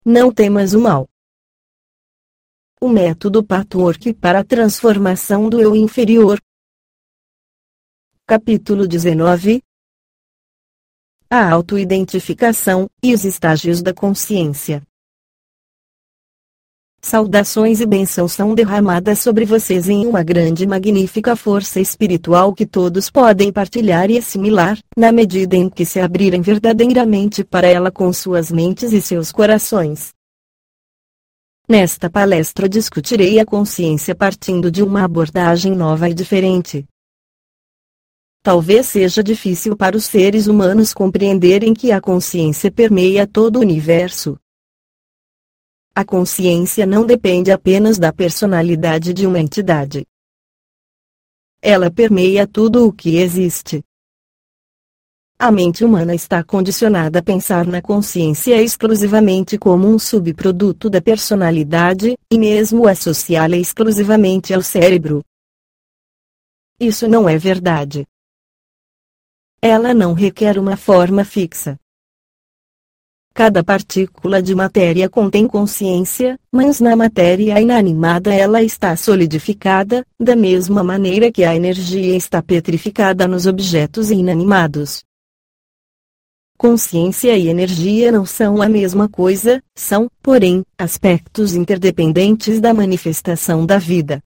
Não temas o mal. O método Patchwork para a transformação do eu inferior. Capítulo 19. A autoidentificação e os estágios da consciência. Saudações e bênçãos são derramadas sobre vocês em uma grande e magnífica força espiritual que todos podem partilhar e assimilar, na medida em que se abrirem verdadeiramente para ela com suas mentes e seus corações. Nesta palestra discutirei a consciência partindo de uma abordagem nova e diferente. Talvez seja difícil para os seres humanos compreenderem que a consciência permeia todo o universo. A consciência não depende apenas da personalidade de uma entidade. Ela permeia tudo o que existe. A mente humana está condicionada a pensar na consciência exclusivamente como um subproduto da personalidade, e mesmo associá-la exclusivamente ao cérebro. Isso não é verdade. Ela não requer uma forma fixa. Cada partícula de matéria contém consciência, mas na matéria inanimada ela está solidificada, da mesma maneira que a energia está petrificada nos objetos inanimados. Consciência e energia não são a mesma coisa, são, porém, aspectos interdependentes da manifestação da vida.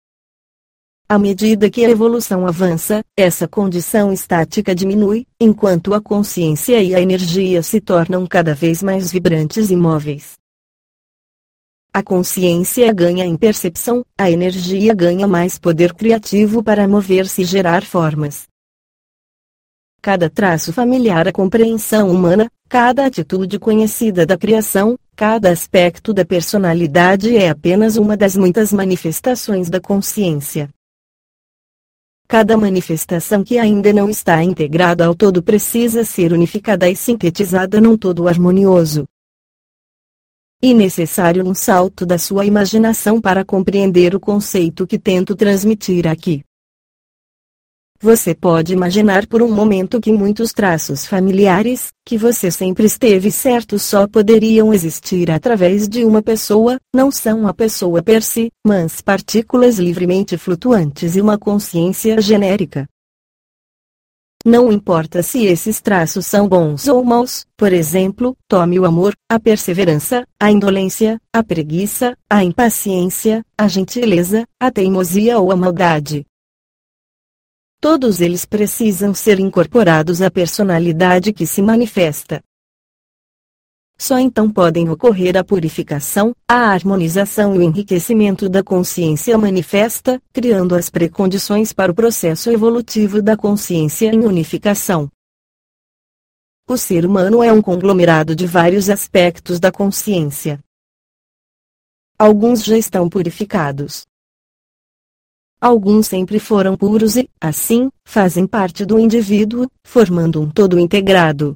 À medida que a evolução avança, essa condição estática diminui, enquanto a consciência e a energia se tornam cada vez mais vibrantes e móveis. A consciência ganha em percepção, a energia ganha mais poder criativo para mover-se e gerar formas. Cada traço familiar à compreensão humana, cada atitude conhecida da criação, cada aspecto da personalidade é apenas uma das muitas manifestações da consciência. Cada manifestação que ainda não está integrada ao todo precisa ser unificada e sintetizada num todo harmonioso. É necessário um salto da sua imaginação para compreender o conceito que tento transmitir aqui. Você pode imaginar por um momento que muitos traços familiares, que você sempre esteve certo só poderiam existir através de uma pessoa, não são a pessoa per si, mas partículas livremente flutuantes e uma consciência genérica. Não importa se esses traços são bons ou maus, por exemplo, tome o amor, a perseverança, a indolência, a preguiça, a impaciência, a gentileza, a teimosia ou a maldade. Todos eles precisam ser incorporados à personalidade que se manifesta. Só então podem ocorrer a purificação, a harmonização e o enriquecimento da consciência manifesta, criando as precondições para o processo evolutivo da consciência em unificação. O ser humano é um conglomerado de vários aspectos da consciência. Alguns já estão purificados. Alguns sempre foram puros e, assim, fazem parte do indivíduo, formando um todo integrado.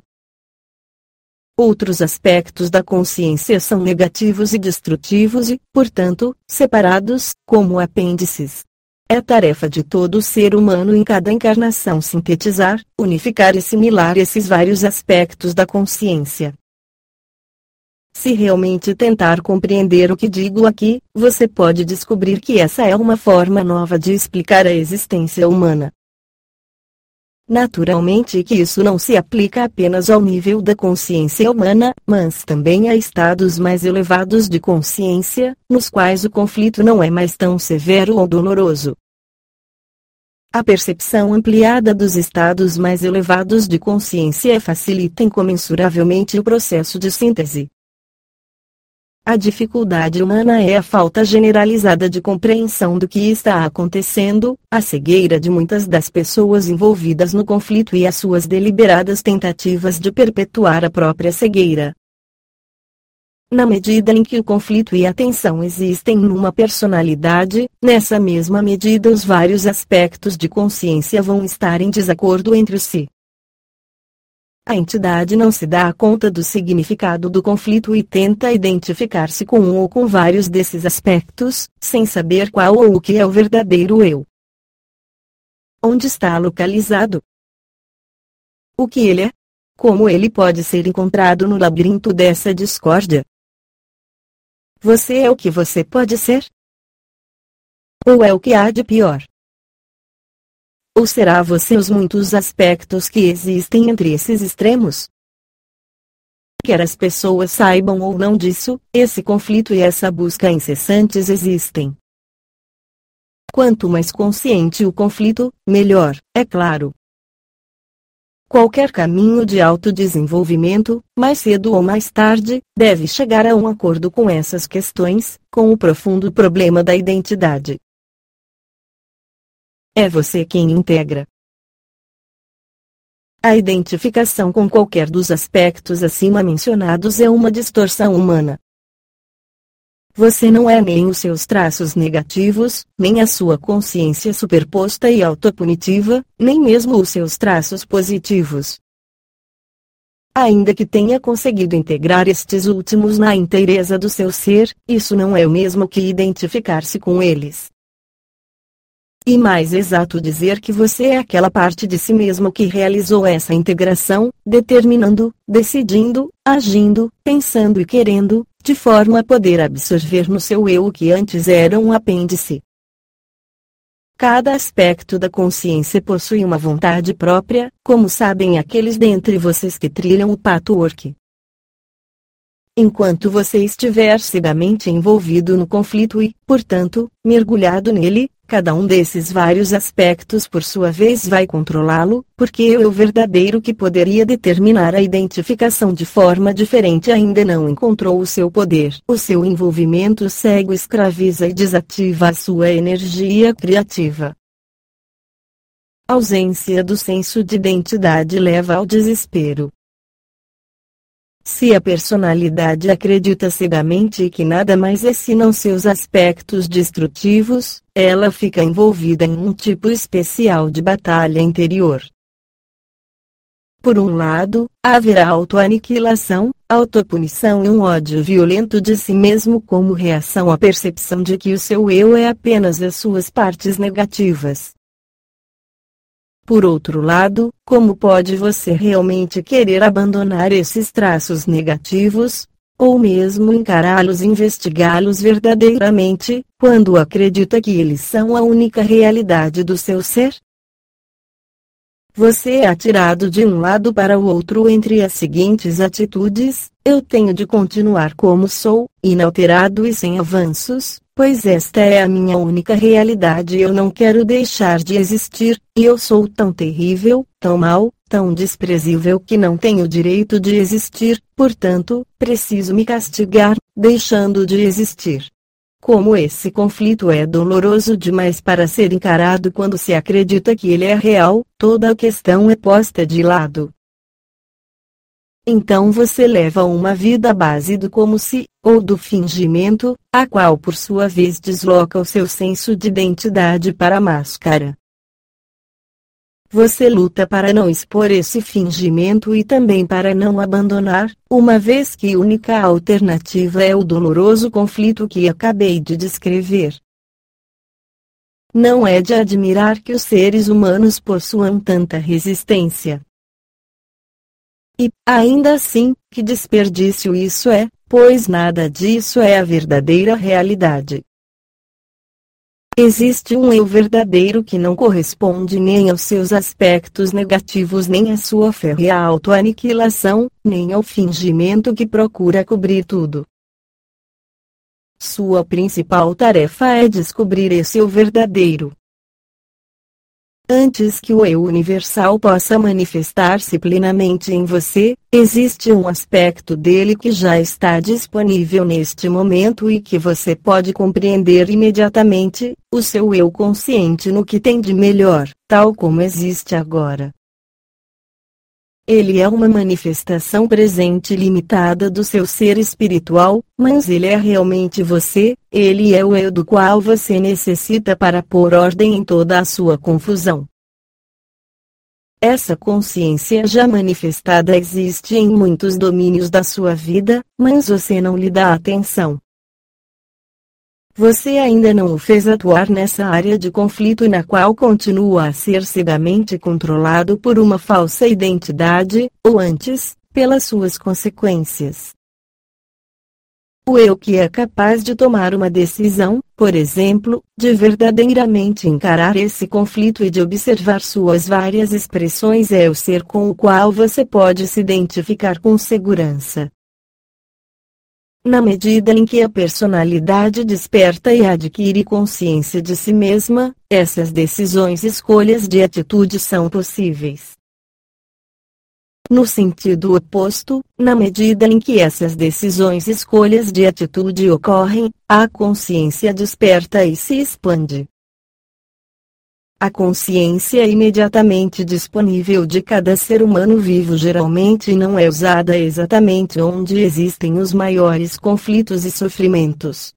Outros aspectos da consciência são negativos e destrutivos e, portanto, separados, como apêndices. É tarefa de todo ser humano em cada encarnação sintetizar, unificar e assimilar esses vários aspectos da consciência. Se realmente tentar compreender o que digo aqui, você pode descobrir que essa é uma forma nova de explicar a existência humana. Naturalmente que isso não se aplica apenas ao nível da consciência humana, mas também a estados mais elevados de consciência, nos quais o conflito não é mais tão severo ou doloroso. A percepção ampliada dos estados mais elevados de consciência facilita incomensuravelmente o processo de síntese. A dificuldade humana é a falta generalizada de compreensão do que está acontecendo, a cegueira de muitas das pessoas envolvidas no conflito e as suas deliberadas tentativas de perpetuar a própria cegueira. Na medida em que o conflito e a tensão existem numa personalidade, nessa mesma medida os vários aspectos de consciência vão estar em desacordo entre si. A entidade não se dá conta do significado do conflito e tenta identificar-se com um ou com vários desses aspectos, sem saber qual ou o que é o verdadeiro eu. Onde está localizado? O que ele é? Como ele pode ser encontrado no labirinto dessa discórdia? Você é o que você pode ser? Ou é o que há de pior? Ou será você os muitos aspectos que existem entre esses extremos? Quer as pessoas saibam ou não disso, esse conflito e essa busca incessantes existem. Quanto mais consciente o conflito, melhor, é claro. Qualquer caminho de autodesenvolvimento, mais cedo ou mais tarde, deve chegar a um acordo com essas questões, com o profundo problema da identidade. É você quem integra. A identificação com qualquer dos aspectos acima mencionados é uma distorção humana. Você não é nem os seus traços negativos, nem a sua consciência superposta e autopunitiva, nem mesmo os seus traços positivos. Ainda que tenha conseguido integrar estes últimos na inteireza do seu ser, isso não é o mesmo que identificar-se com eles. E mais exato dizer que você é aquela parte de si mesmo que realizou essa integração, determinando, decidindo, agindo, pensando e querendo, de forma a poder absorver no seu eu o que antes era um apêndice. Cada aspecto da consciência possui uma vontade própria, como sabem aqueles dentre vocês que trilham o patchwork. Enquanto você estiver cegamente envolvido no conflito e, portanto, mergulhado nele, cada um desses vários aspectos por sua vez vai controlá-lo, porque o eu verdadeiro que poderia determinar a identificação de forma diferente ainda não encontrou o seu poder. O seu envolvimento cego escraviza e desativa a sua energia criativa. A ausência do senso de identidade leva ao desespero. Se a personalidade acredita cegamente que nada mais é senão seus aspectos destrutivos, ela fica envolvida em um tipo especial de batalha interior. Por um lado, haverá autoaniquilação, autopunição e um ódio violento de si mesmo como reação à percepção de que o seu eu é apenas as suas partes negativas. Por outro lado, como pode você realmente querer abandonar esses traços negativos, ou mesmo encará-los e investigá-los verdadeiramente, quando acredita que eles são a única realidade do seu ser? Você é atirado de um lado para o outro entre as seguintes atitudes: eu tenho de continuar como sou, inalterado e sem avanços, pois esta é a minha única realidade e eu não quero deixar de existir, e eu sou tão terrível, tão mau, tão desprezível que não tenho direito de existir, portanto, preciso me castigar, deixando de existir. Como esse conflito é doloroso demais para ser encarado quando se acredita que ele é real, toda a questão é posta de lado. Então você leva uma vida à base do como se, ou do fingimento, a qual por sua vez desloca o seu senso de identidade para a máscara. Você luta para não expor esse fingimento e também para não abandonar, uma vez que a única alternativa é o doloroso conflito que acabei de descrever. Não é de admirar que os seres humanos possuam tanta resistência. E, ainda assim, que desperdício isso é, pois nada disso é a verdadeira realidade. Existe um eu verdadeiro que não corresponde nem aos seus aspectos negativos nem à sua férrea autoaniquilação, nem ao fingimento que procura cobrir tudo. Sua principal tarefa é descobrir esse eu verdadeiro. Antes que o eu universal possa manifestar-se plenamente em você, existe um aspecto dele que já está disponível neste momento e que você pode compreender imediatamente, o seu eu consciente no que tem de melhor, tal como existe agora. Ele é uma manifestação presente limitada do seu ser espiritual, mas ele é realmente você, ele é o eu do qual você necessita para pôr ordem em toda a sua confusão. Essa consciência já manifestada existe em muitos domínios da sua vida, mas você não lhe dá atenção. Você ainda não o fez atuar nessa área de conflito na qual continua a ser cegamente controlado por uma falsa identidade, ou antes, pelas suas consequências. O eu que é capaz de tomar uma decisão, por exemplo, de verdadeiramente encarar esse conflito e de observar suas várias expressões é o ser com o qual você pode se identificar com segurança. Na medida em que a personalidade desperta e adquire consciência de si mesma, essas decisões e escolhas de atitude são possíveis. No sentido oposto, na medida em que essas decisões e escolhas de atitude ocorrem, a consciência desperta e se expande. A consciência imediatamente disponível de cada ser humano vivo geralmente não é usada exatamente onde existem os maiores conflitos e sofrimentos.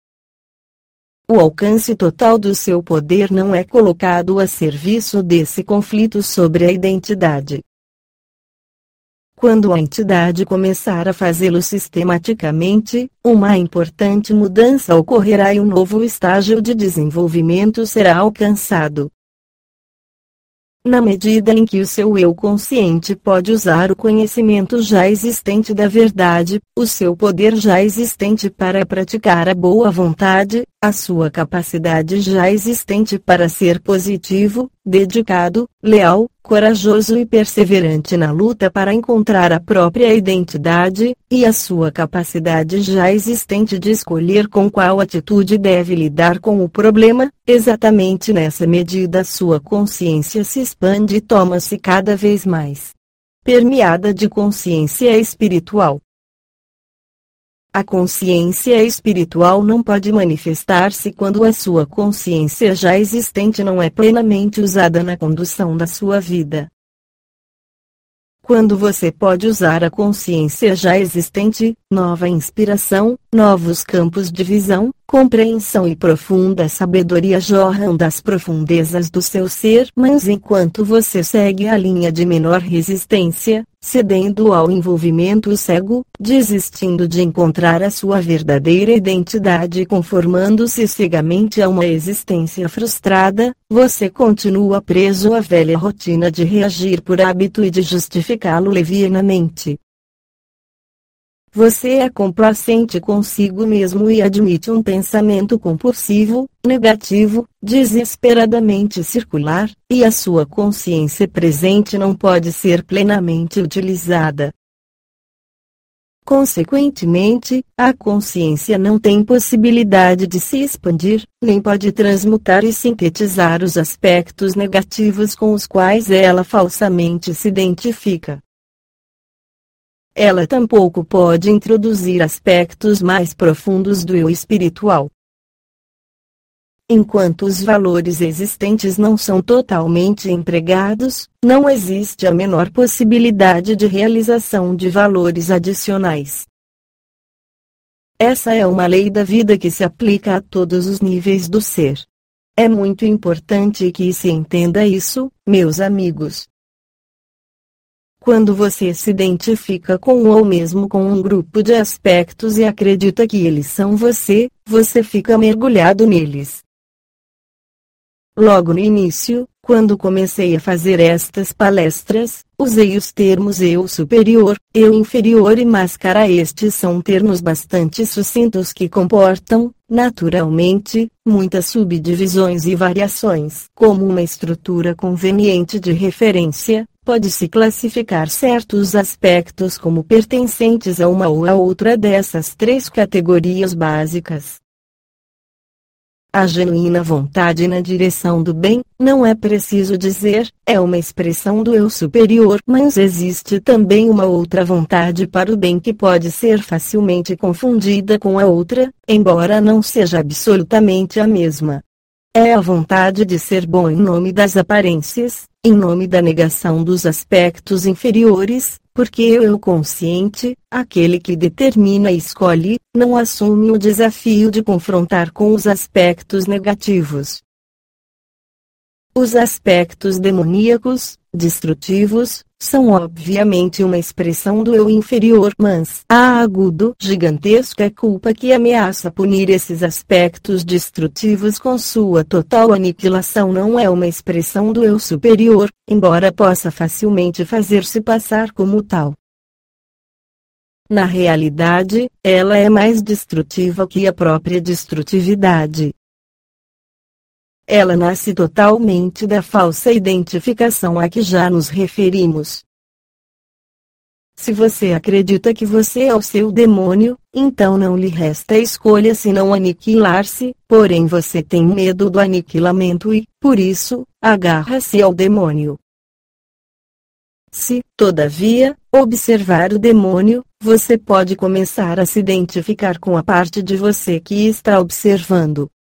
O alcance total do seu poder não é colocado a serviço desse conflito sobre a identidade. Quando a entidade começar a fazê-lo sistematicamente, uma importante mudança ocorrerá e um novo estágio de desenvolvimento será alcançado. Na medida em que o seu eu consciente pode usar o conhecimento já existente da verdade, o seu poder já existente para praticar a boa vontade, a sua capacidade já existente para ser positivo, dedicado, leal, corajoso e perseverante na luta para encontrar a própria identidade, e a sua capacidade já existente de escolher com qual atitude deve lidar com o problema, exatamente nessa medida sua consciência se expande e torna-se cada vez mais permeada de consciência espiritual. A consciência espiritual não pode manifestar-se quando a sua consciência já existente não é plenamente usada na condução da sua vida. Quando você pode usar a consciência já existente, nova inspiração, novos campos de visão, compreensão e profunda sabedoria jorram das profundezas do seu ser. Mas enquanto você segue a linha de menor resistência, cedendo ao envolvimento cego, desistindo de encontrar a sua verdadeira identidade e conformando-se cegamente a uma existência frustrada, você continua preso à velha rotina de reagir por hábito e de justificá-lo levianamente. Você é complacente consigo mesmo e admite um pensamento compulsivo, negativo, desesperadamente circular, e a sua consciência presente não pode ser plenamente utilizada. Consequentemente, a consciência não tem possibilidade de se expandir, nem pode transmutar e sintetizar os aspectos negativos com os quais ela falsamente se identifica. Ela tampouco pode introduzir aspectos mais profundos do eu espiritual. Enquanto os valores existentes não são totalmente empregados, não existe a menor possibilidade de realização de valores adicionais. Essa é uma lei da vida que se aplica a todos os níveis do ser. É muito importante que se entenda isso, meus amigos. Quando você se identifica com ou mesmo com um grupo de aspectos e acredita que eles são você, você fica mergulhado neles. Logo no início, quando comecei a fazer estas palestras, usei os termos eu superior, eu inferior e máscara. Estes são termos bastante sucintos que comportam, naturalmente, muitas subdivisões e variações. Como uma estrutura conveniente de referência, pode-se classificar certos aspectos como pertencentes a uma ou a outra dessas três categorias básicas. A genuína vontade na direção do bem, não é preciso dizer, é uma expressão do eu superior, mas existe também uma outra vontade para o bem que pode ser facilmente confundida com a outra, embora não seja absolutamente a mesma. É a vontade de ser bom em nome das aparências, em nome da negação dos aspectos inferiores, porque o eu consciente, aquele que determina e escolhe, não assume o desafio de confrontar com os aspectos negativos. Os aspectos demoníacos, destrutivos, são obviamente uma expressão do eu inferior, mas a agudo, gigantesca culpa que ameaça punir esses aspectos destrutivos com sua total aniquilação não é uma expressão do eu superior, embora possa facilmente fazer-se passar como tal. Na realidade, ela é mais destrutiva que a própria destrutividade. Ela nasce totalmente da falsa identificação a que já nos referimos. Se você acredita que você é o seu demônio, então não lhe resta escolha senão aniquilar-se, porém você tem medo do aniquilamento e, por isso, agarra-se ao demônio. Se, todavia, observar o demônio, você pode começar a se identificar com a parte de você que está observando.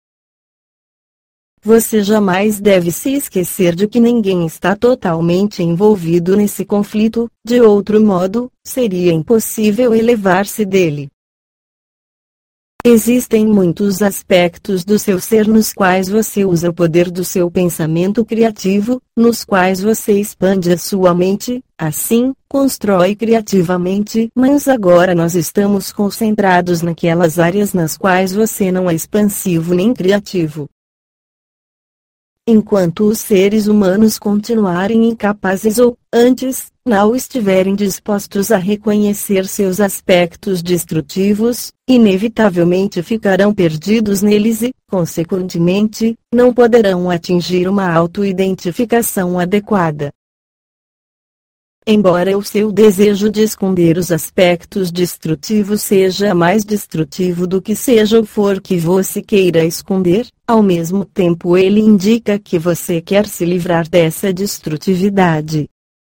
Você jamais deve se esquecer de que ninguém está totalmente envolvido nesse conflito, de outro modo, seria impossível elevar-se dele. Existem muitos aspectos do seu ser nos quais você usa o poder do seu pensamento criativo, nos quais você expande a sua mente, assim, constrói criativamente. Mas agora nós estamos concentrados naquelas áreas nas quais você não é expansivo nem criativo. Enquanto os seres humanos continuarem incapazes ou, antes, não estiverem dispostos a reconhecer seus aspectos destrutivos, inevitavelmente ficarão perdidos neles e, consequentemente, não poderão atingir uma auto-identificação adequada. Embora o seu desejo de esconder os aspectos destrutivos seja mais destrutivo do que seja o for que você queira esconder, ao mesmo tempo ele indica que você quer se livrar dessa destrutividade.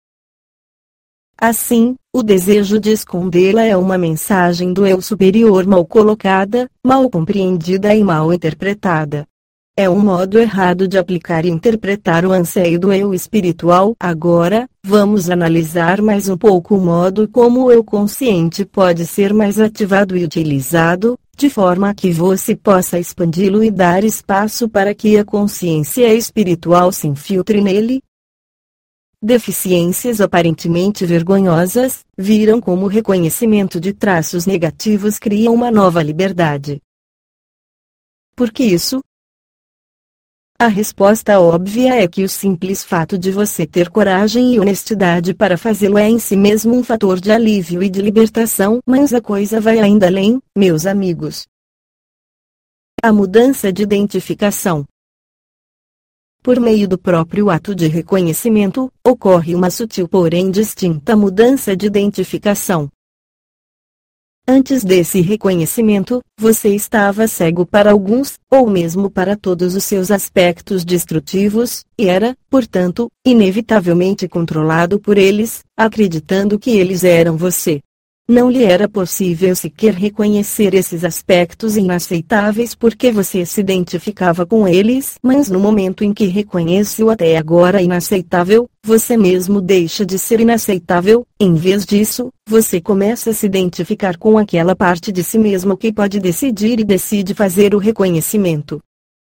Assim, o desejo de escondê-la é uma mensagem do eu superior mal colocada, mal compreendida e mal interpretada. É um modo errado de aplicar e interpretar o anseio do eu espiritual. Agora, vamos analisar mais um pouco o modo como o eu consciente pode ser mais ativado e utilizado, de forma que você possa expandi-lo e dar espaço para que a consciência espiritual se infiltre nele. Deficiências aparentemente vergonhosas, viram como o reconhecimento de traços negativos cria uma nova liberdade. Por que isso? A resposta óbvia é que o simples fato de você ter coragem e honestidade para fazê-lo é em si mesmo um fator de alívio e de libertação. Mas a coisa vai ainda além, meus amigos. A mudança de identificação. Por meio do próprio ato de reconhecimento, ocorre uma sutil porém distinta mudança de identificação. Antes desse reconhecimento, você estava cego para alguns, ou mesmo para todos os seus aspectos destrutivos, e era, portanto, inevitavelmente controlado por eles, acreditando que eles eram você. Não lhe era possível sequer reconhecer esses aspectos inaceitáveis porque você se identificava com eles. Mas no momento em que reconhece o até agora inaceitável, você mesmo deixa de ser inaceitável. Em vez disso, você começa a se identificar com aquela parte de si mesmo que pode decidir e decide fazer o reconhecimento.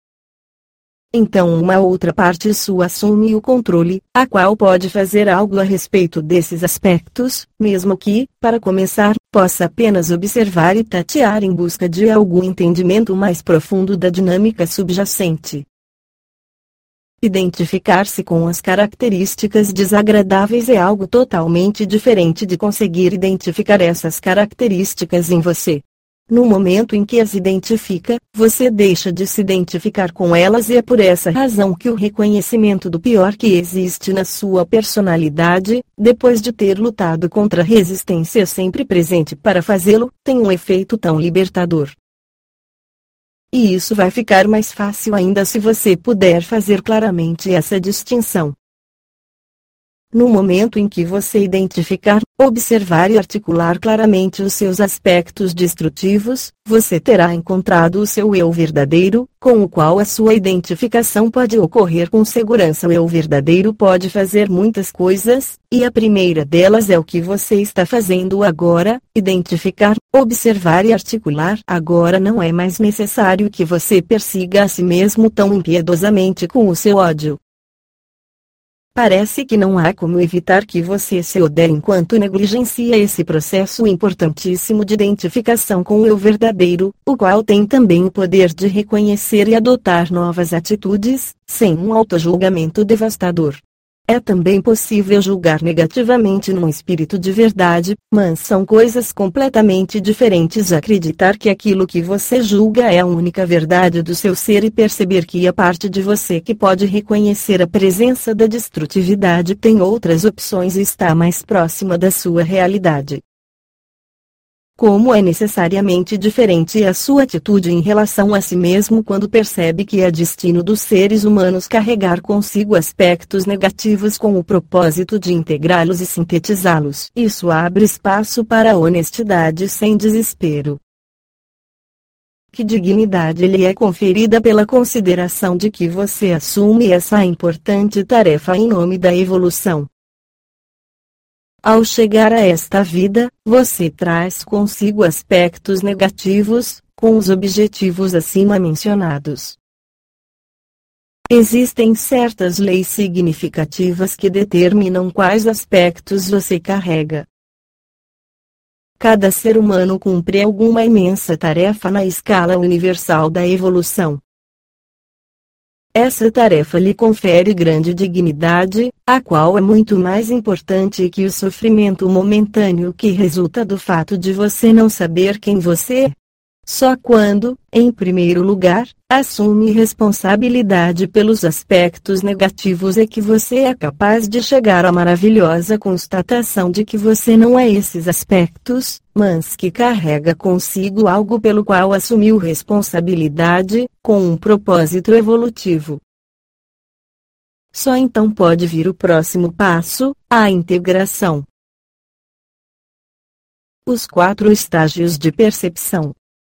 Então uma outra parte sua assume o controle, a qual pode fazer algo a respeito desses aspectos, mesmo que, para começar, possa apenas observar e tatear em busca de algum entendimento mais profundo da dinâmica subjacente. Identificar-se com as características desagradáveis é algo totalmente diferente de conseguir identificar essas características em você. No momento em que as identifica, você deixa de se identificar com elas e é por essa razão que o reconhecimento do pior que existe na sua personalidade, depois de ter lutado contra a resistência sempre presente para fazê-lo, tem um efeito tão libertador. E isso vai ficar mais fácil ainda se você puder fazer claramente essa distinção. No momento em que você identificar, observar e articular claramente os seus aspectos destrutivos, você terá encontrado o seu eu verdadeiro, com o qual a sua identificação pode ocorrer com segurança. O eu verdadeiro pode fazer muitas coisas, e a primeira delas é o que você está fazendo agora: identificar, observar e articular. Agora não é mais necessário que você persiga a si mesmo tão impiedosamente com o seu ódio. Parece que não há como evitar que você se odeie enquanto negligencia esse processo importantíssimo de identificação com o eu verdadeiro, o qual tem também o poder de reconhecer e adotar novas atitudes, sem um autojulgamento devastador. É também possível julgar negativamente num espírito de verdade, mas são coisas completamente diferentes acreditar que aquilo que você julga é a única verdade do seu ser e perceber que a parte de você que pode reconhecer a presença da destrutividade tem outras opções e está mais próxima da sua realidade. Como é necessariamente diferente a sua atitude em relação a si mesmo quando percebe que é destino dos seres humanos carregar consigo aspectos negativos com o propósito de integrá-los e sintetizá-los. Isso abre espaço para a honestidade sem desespero. Que dignidade lhe é conferida pela consideração de que você assume essa importante tarefa em nome da evolução. Ao chegar a esta vida, você traz consigo aspectos negativos, com os objetivos acima mencionados. Existem certas leis significativas que determinam quais aspectos você carrega. Cada ser humano cumpre alguma imensa tarefa na escala universal da evolução. Essa tarefa lhe confere grande dignidade, a qual é muito mais importante que o sofrimento momentâneo que resulta do fato de você não saber quem você é. Só quando, em primeiro lugar, assume responsabilidade pelos aspectos negativos é que você é capaz de chegar à maravilhosa constatação de que você não é esses aspectos, mas que carrega consigo algo pelo qual assumiu responsabilidade, com um propósito evolutivo. Só então pode vir o próximo passo, a integração. Os 4 estágios de percepção.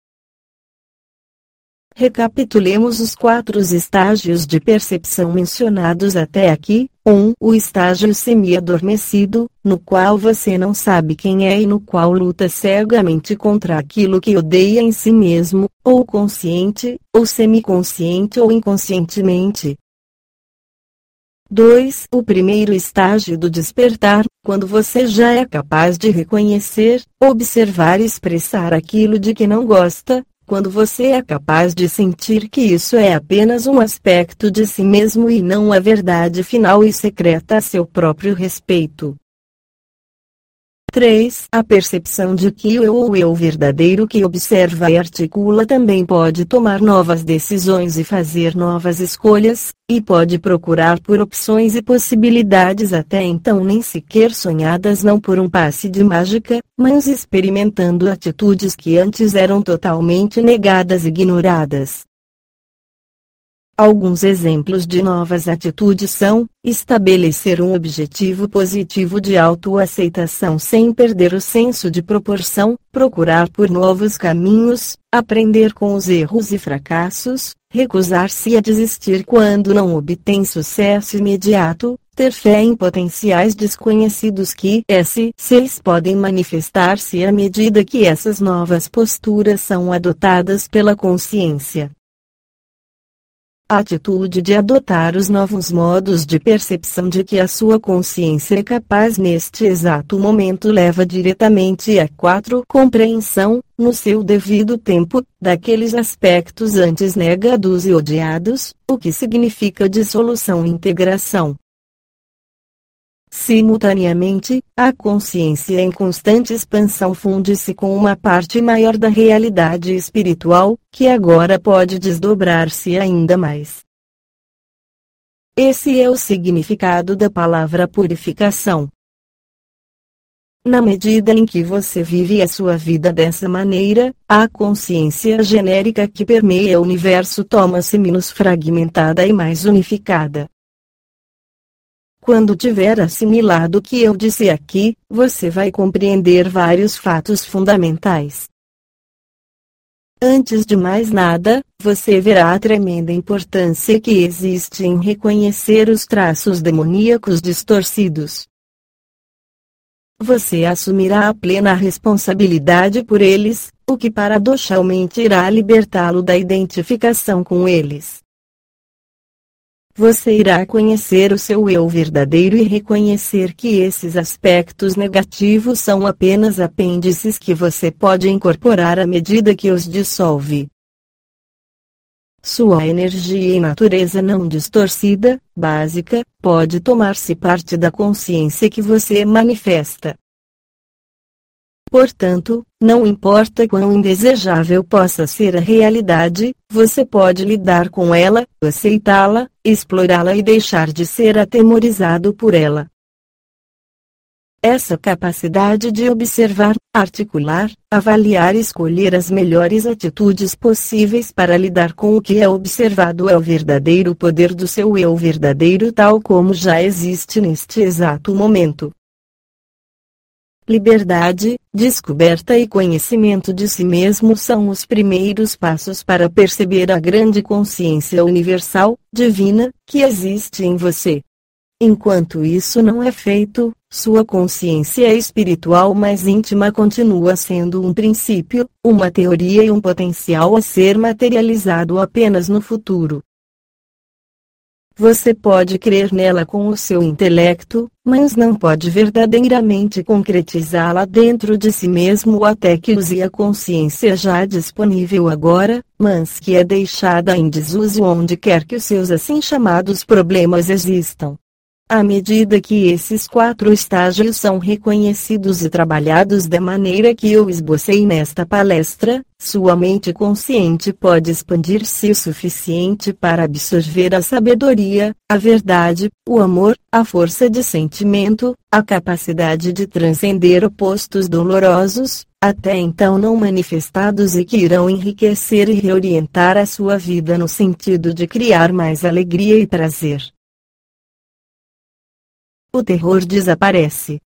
Recapitulemos os 4 estágios de percepção mencionados até aqui. 1. O estágio semi-adormecido, no qual você não sabe quem é e no qual luta cegamente contra aquilo que odeia em si mesmo, ou consciente, ou semiconsciente ou inconscientemente. 2. O primeiro estágio do despertar, quando você já é capaz de reconhecer, observar e expressar aquilo de que não gosta, quando você é capaz de sentir que isso é apenas um aspecto de si mesmo e não a verdade final e secreta a seu próprio respeito. 3. A percepção de que o eu ou eu verdadeiro que observa e articula também pode tomar novas decisões e fazer novas escolhas, e pode procurar por opções e possibilidades até então nem sequer sonhadas não por um passe de mágica, mas experimentando atitudes que antes eram totalmente negadas e ignoradas. Alguns exemplos de novas atitudes são: estabelecer um objetivo positivo de autoaceitação sem perder o senso de proporção, procurar por novos caminhos, aprender com os erros e fracassos, recusar-se a desistir quando não obtém sucesso imediato, ter fé em potenciais desconhecidos que podem manifestar-se à medida que essas novas posturas são adotadas pela consciência. A atitude de adotar os novos modos de percepção de que a sua consciência é capaz neste exato momento leva diretamente a 4. Compreensão, no seu devido tempo, daqueles aspectos antes negados e odiados, o que significa dissolução e integração. Simultaneamente, a consciência em constante expansão funde-se com uma parte maior da realidade espiritual, que agora pode desdobrar-se ainda mais. Esse é o significado da palavra purificação. Na medida em que você vive a sua vida dessa maneira, a consciência genérica que permeia o universo torna-se menos fragmentada e mais unificada. Quando tiver assimilado o que eu disse aqui, você vai compreender vários fatos fundamentais. Antes de mais nada, você verá a tremenda importância que existe em reconhecer os traços demoníacos distorcidos. Você assumirá a plena responsabilidade por eles, o que paradoxalmente irá libertá-lo da identificação com eles. Você irá conhecer o seu eu verdadeiro e reconhecer que esses aspectos negativos são apenas apêndices que você pode incorporar à medida que os dissolve. Sua energia e natureza não distorcida, básica, pode tornar-se parte da consciência que você manifesta. Portanto, não importa quão indesejável possa ser a realidade, você pode lidar com ela, aceitá-la, explorá-la e deixar de ser atemorizado por ela. Essa capacidade de observar, articular, avaliar e escolher as melhores atitudes possíveis para lidar com o que é observado é o verdadeiro poder do seu eu verdadeiro tal como já existe neste exato momento. Liberdade, descoberta e conhecimento de si mesmo são os primeiros passos para perceber a grande consciência universal, divina, que existe em você. Enquanto isso não é feito, sua consciência espiritual mais íntima continua sendo um princípio, uma teoria e um potencial a ser materializado apenas no futuro. Você pode crer nela com o seu intelecto, mas não pode verdadeiramente concretizá-la dentro de si mesmo até que use a consciência já disponível agora, mas que é deixada em desuso onde quer que os seus assim chamados problemas existam. À medida que esses 4 estágios são reconhecidos e trabalhados da maneira que eu esbocei nesta palestra, sua mente consciente pode expandir-se o suficiente para absorver a sabedoria, a verdade, o amor, a força de sentimento, a capacidade de transcender opostos dolorosos, até então não manifestados e que irão enriquecer e reorientar a sua vida no sentido de criar mais alegria e prazer. O terror desaparece.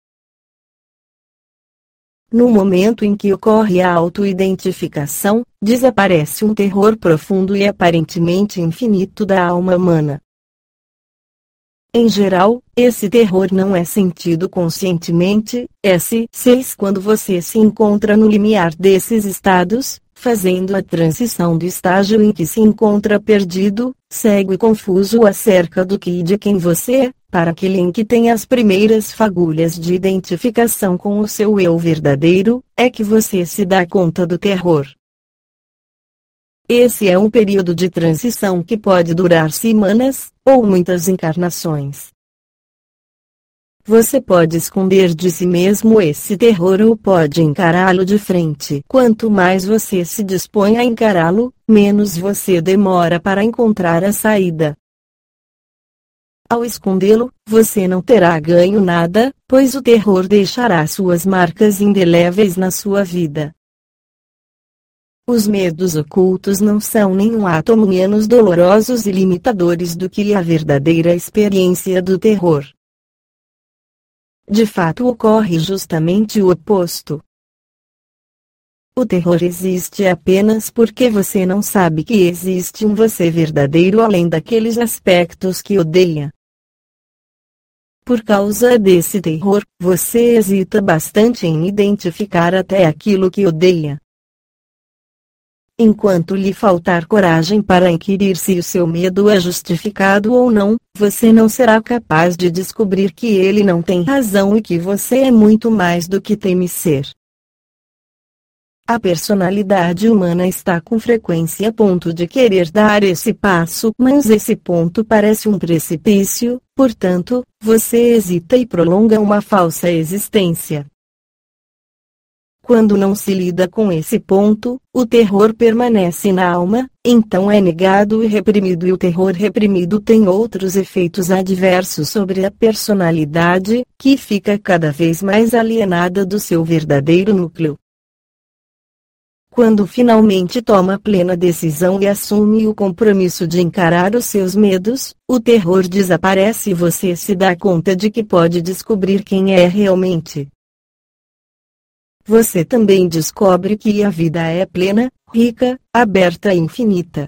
No momento em que ocorre a auto-identificação, desaparece um terror profundo e aparentemente infinito da alma humana. Em geral, esse terror não é sentido conscientemente, quando você se encontra no limiar desses estados, fazendo a transição do estágio em que se encontra perdido, cego e confuso acerca do que e de quem você é, para aquele em que tem as primeiras fagulhas de identificação com o seu eu verdadeiro, é que você se dá conta do terror. Esse é um período de transição que pode durar semanas, ou muitas encarnações. Você pode esconder de si mesmo esse terror ou pode encará-lo de frente. Quanto mais você se dispõe a encará-lo, menos você demora para encontrar a saída. Ao escondê-lo, você não terá ganho nada, pois o terror deixará suas marcas indeléveis na sua vida. Os medos ocultos não são nem um átomo menos dolorosos e limitadores do que a verdadeira experiência do terror. De fato ocorre justamente o oposto. O terror existe apenas porque você não sabe que existe um você verdadeiro além daqueles aspectos que odeia. Por causa desse terror, você hesita bastante em identificar até aquilo que odeia. Enquanto lhe faltar coragem para inquirir se o seu medo é justificado ou não, você não será capaz de descobrir que ele não tem razão e que você é muito mais do que teme ser. A personalidade humana está com frequência a ponto de querer dar esse passo, mas esse ponto parece um precipício, portanto, você hesita e prolonga uma falsa existência. Quando não se lida com esse ponto, o terror permanece na alma, então é negado e reprimido e o terror reprimido tem outros efeitos adversos sobre a personalidade, que fica cada vez mais alienada do seu verdadeiro núcleo. Quando finalmente toma plena decisão e assume o compromisso de encarar os seus medos, o terror desaparece e você se dá conta de que pode descobrir quem é realmente. Você também descobre que a vida é plena, rica, aberta e infinita.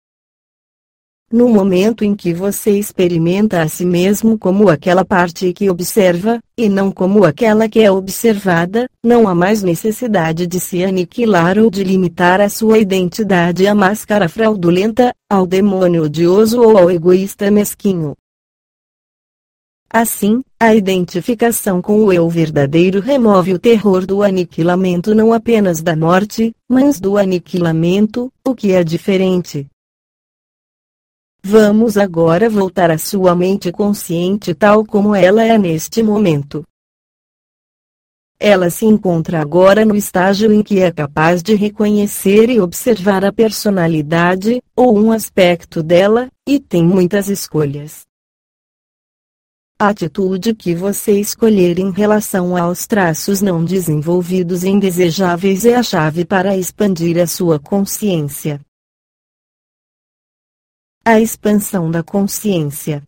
No momento em que você experimenta a si mesmo como aquela parte que observa, e não como aquela que é observada, não há mais necessidade de se aniquilar ou de limitar a sua identidade à máscara fraudulenta, ao demônio odioso ou ao egoísta mesquinho. Assim, a identificação com o eu verdadeiro remove o terror do aniquilamento não apenas da morte, mas do aniquilamento, o que é diferente. Vamos agora voltar à sua mente consciente tal como ela é neste momento. Ela se encontra agora no estágio em que é capaz de reconhecer e observar a personalidade, ou um aspecto dela, e tem muitas escolhas. A atitude que você escolher em relação aos traços não desenvolvidos e indesejáveis é a chave para expandir a sua consciência. A expansão da consciência.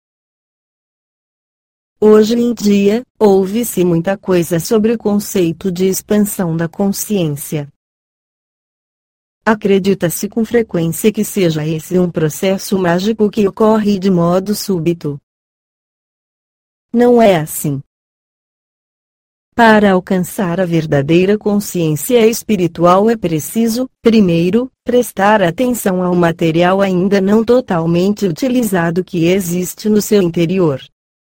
Hoje em dia, ouve-se muita coisa sobre o conceito de expansão da consciência. Acredita-se com frequência que seja esse um processo mágico que ocorre de modo súbito. Não é assim. Para alcançar a verdadeira consciência espiritual é preciso, primeiro, prestar atenção ao material ainda não totalmente utilizado que existe no seu interior.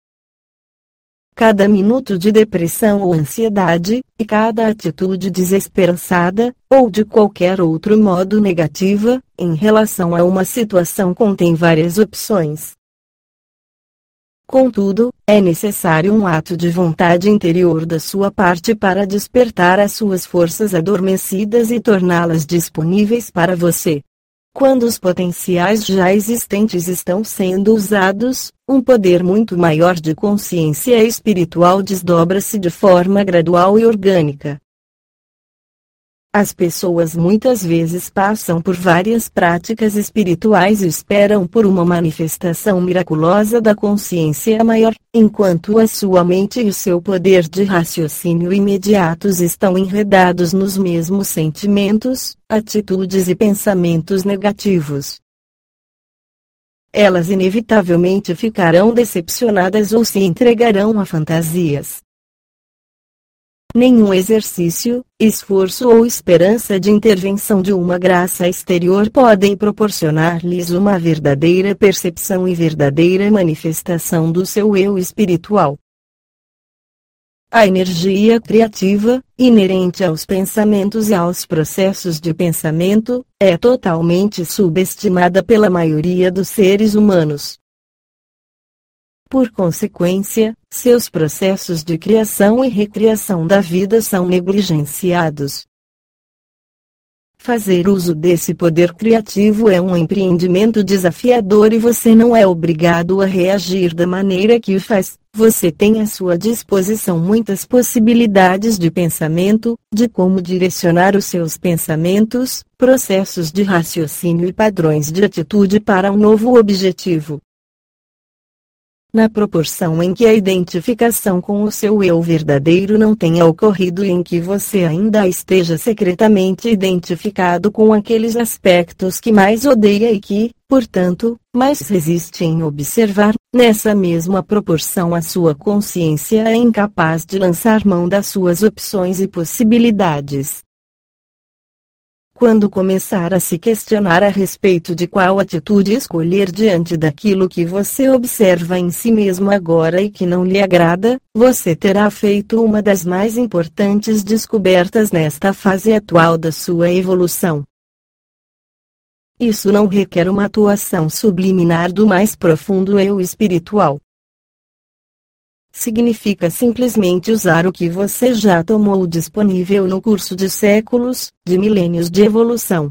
Cada minuto de depressão ou ansiedade, e cada atitude desesperançada, ou de qualquer outro modo negativa, em relação a uma situação contém várias opções. Contudo, é necessário um ato de vontade interior da sua parte para despertar as suas forças adormecidas e torná-las disponíveis para você. Quando os potenciais já existentes estão sendo usados, um poder muito maior de consciência espiritual desdobra-se de forma gradual e orgânica. As pessoas muitas vezes passam por várias práticas espirituais e esperam por uma manifestação miraculosa da consciência maior, enquanto a sua mente e o seu poder de raciocínio imediatos estão enredados nos mesmos sentimentos, atitudes e pensamentos negativos. Elas inevitavelmente ficarão decepcionadas ou se entregarão a fantasias. Nenhum exercício, esforço ou esperança de intervenção de uma graça exterior podem proporcionar-lhes uma verdadeira percepção e verdadeira manifestação do seu eu espiritual. A energia criativa, inerente aos pensamentos e aos processos de pensamento, é totalmente subestimada pela maioria dos seres humanos. Por consequência, seus processos de criação e recriação da vida são negligenciados. Fazer uso desse poder criativo é um empreendimento desafiador e você não é obrigado a reagir da maneira que o faz. Você tem à sua disposição muitas possibilidades de pensamento, de como direcionar os seus pensamentos, processos de raciocínio e padrões de atitude para um novo objetivo. Na proporção em que a identificação com o seu eu verdadeiro não tenha ocorrido e em que você ainda esteja secretamente identificado com aqueles aspectos que mais odeia e que, portanto, mais resiste em observar, nessa mesma proporção a sua consciência é incapaz de lançar mão das suas opções e possibilidades. Quando começar a se questionar a respeito de qual atitude escolher diante daquilo que você observa em si mesmo agora e que não lhe agrada, você terá feito uma das mais importantes descobertas nesta fase atual da sua evolução. Isso não requer uma atuação subliminar do mais profundo eu espiritual. Significa simplesmente usar o que você já tomou disponível no curso de séculos, de milênios de evolução.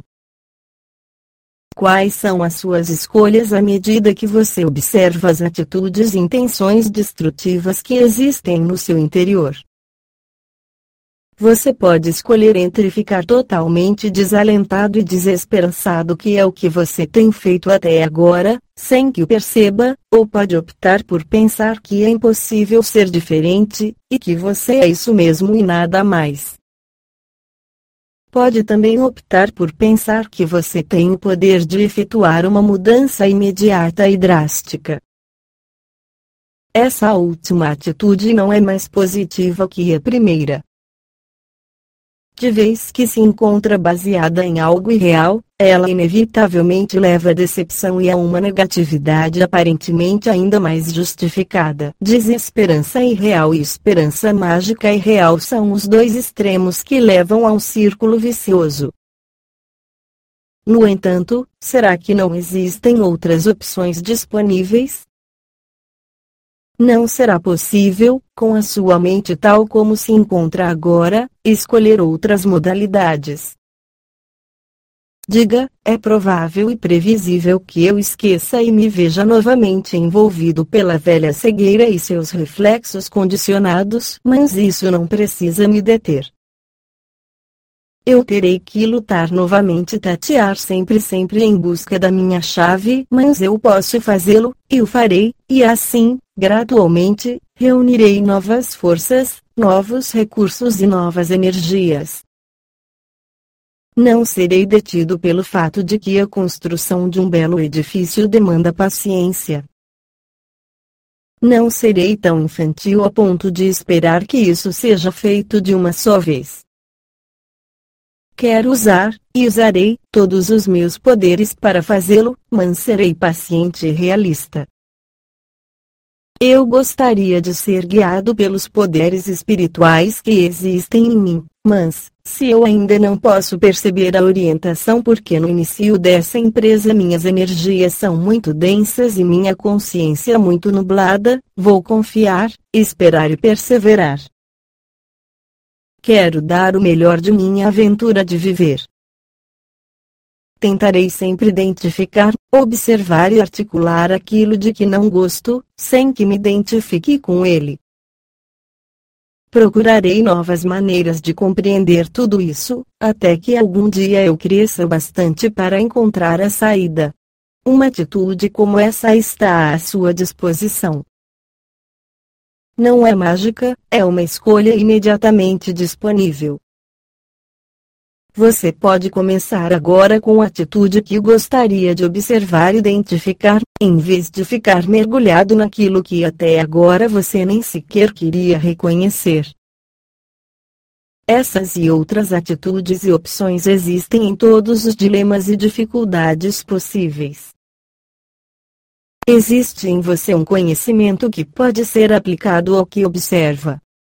Quais são as suas escolhas à medida que você observa as atitudes e intenções destrutivas que existem no seu interior? Você pode escolher entre ficar totalmente desalentado e desesperançado, que é o que você tem feito até agora, sem que o perceba, ou pode optar por pensar que é impossível ser diferente, e que você é isso mesmo e nada mais. Pode também optar por pensar que você tem o poder de efetuar uma mudança imediata e drástica. Essa última atitude não é mais positiva que a primeira. De vez que se encontra baseada em algo irreal, ela inevitavelmente leva a decepção e a uma negatividade aparentemente ainda mais justificada. Desesperança irreal e esperança mágica irreal são os dois extremos que levam a um círculo vicioso. No entanto, será que não existem outras opções disponíveis? Não será possível, com a sua mente tal como se encontra agora, escolher outras modalidades. Diga, é provável e previsível que eu esqueça e me veja novamente envolvido pela velha cegueira e seus reflexos condicionados, mas isso não precisa me deter. Eu terei que lutar novamente, tatear sempre em busca da minha chave, mas eu posso fazê-lo, e o farei, e assim, gradualmente, reunirei novas forças, novos recursos e novas energias. Não serei detido pelo fato de que a construção de um belo edifício demanda paciência. Não serei tão infantil a ponto de esperar que isso seja feito de uma só vez. Quero usar, e usarei, todos os meus poderes para fazê-lo, mas serei paciente e realista. Eu gostaria de ser guiado pelos poderes espirituais que existem em mim, mas, se eu ainda não posso perceber a orientação porque no início dessa empresa minhas energias são muito densas e minha consciência muito nublada, vou confiar, esperar e perseverar. Quero dar o melhor de minha aventura de viver. Tentarei sempre identificar, observar e articular aquilo de que não gosto, sem que me identifique com ele. Procurarei novas maneiras de compreender tudo isso, até que algum dia eu cresça bastante para encontrar a saída. Uma atitude como essa está à sua disposição. Não é mágica, é uma escolha imediatamente disponível. Você pode começar agora com a atitude que gostaria de observar e identificar, em vez de ficar mergulhado naquilo que até agora você nem sequer queria reconhecer. Essas e outras atitudes e opções existem em todos os dilemas e dificuldades possíveis. Existe em você um conhecimento que pode ser aplicado ao que observa.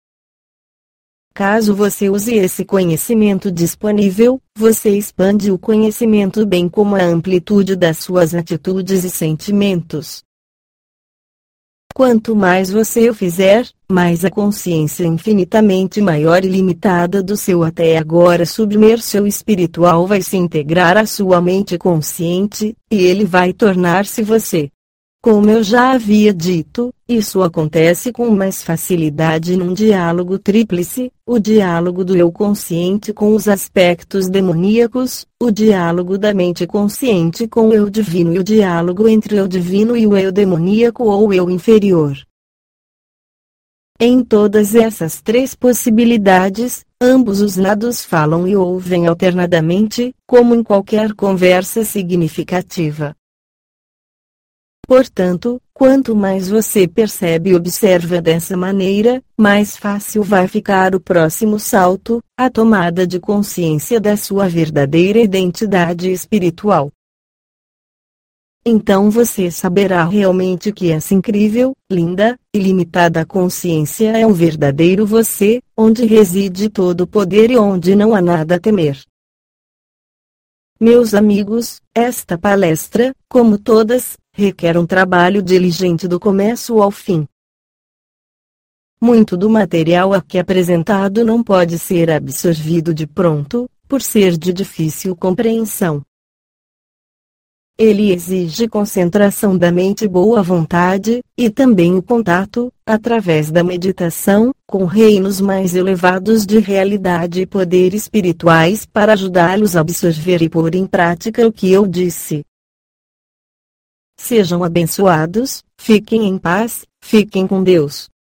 Caso você use esse conhecimento disponível, você expande o conhecimento bem como a amplitude das suas atitudes e sentimentos. Quanto mais você o fizer, mais a consciência infinitamente maior e limitada do seu até agora submerso espiritual vai se integrar à sua mente consciente, e ele vai tornar-se você. Como eu já havia dito, isso acontece com mais facilidade num diálogo tríplice, o diálogo do eu consciente com os aspectos demoníacos, o diálogo da mente consciente com o eu divino e o diálogo entre o eu divino e o eu demoníaco ou o eu inferior. Em todas essas três possibilidades, ambos os lados falam e ouvem alternadamente, como em qualquer conversa significativa. Portanto, quanto mais você percebe e observa dessa maneira, mais fácil vai ficar o próximo salto, a tomada de consciência da sua verdadeira identidade espiritual. Então você saberá realmente que essa incrível, linda, ilimitada consciência é um verdadeiro você, onde reside todo o poder e onde não há nada a temer. Meus amigos, esta palestra, como todas, requer um trabalho diligente do começo ao fim. Muito do material aqui apresentado não pode ser absorvido de pronto, por ser de difícil compreensão. Ele exige concentração da mente e boa vontade, e também o contato, através da meditação, com reinos mais elevados de realidade e poder espirituais para ajudá-los a absorver e pôr em prática o que eu disse. Sejam abençoados, fiquem em paz, fiquem com Deus.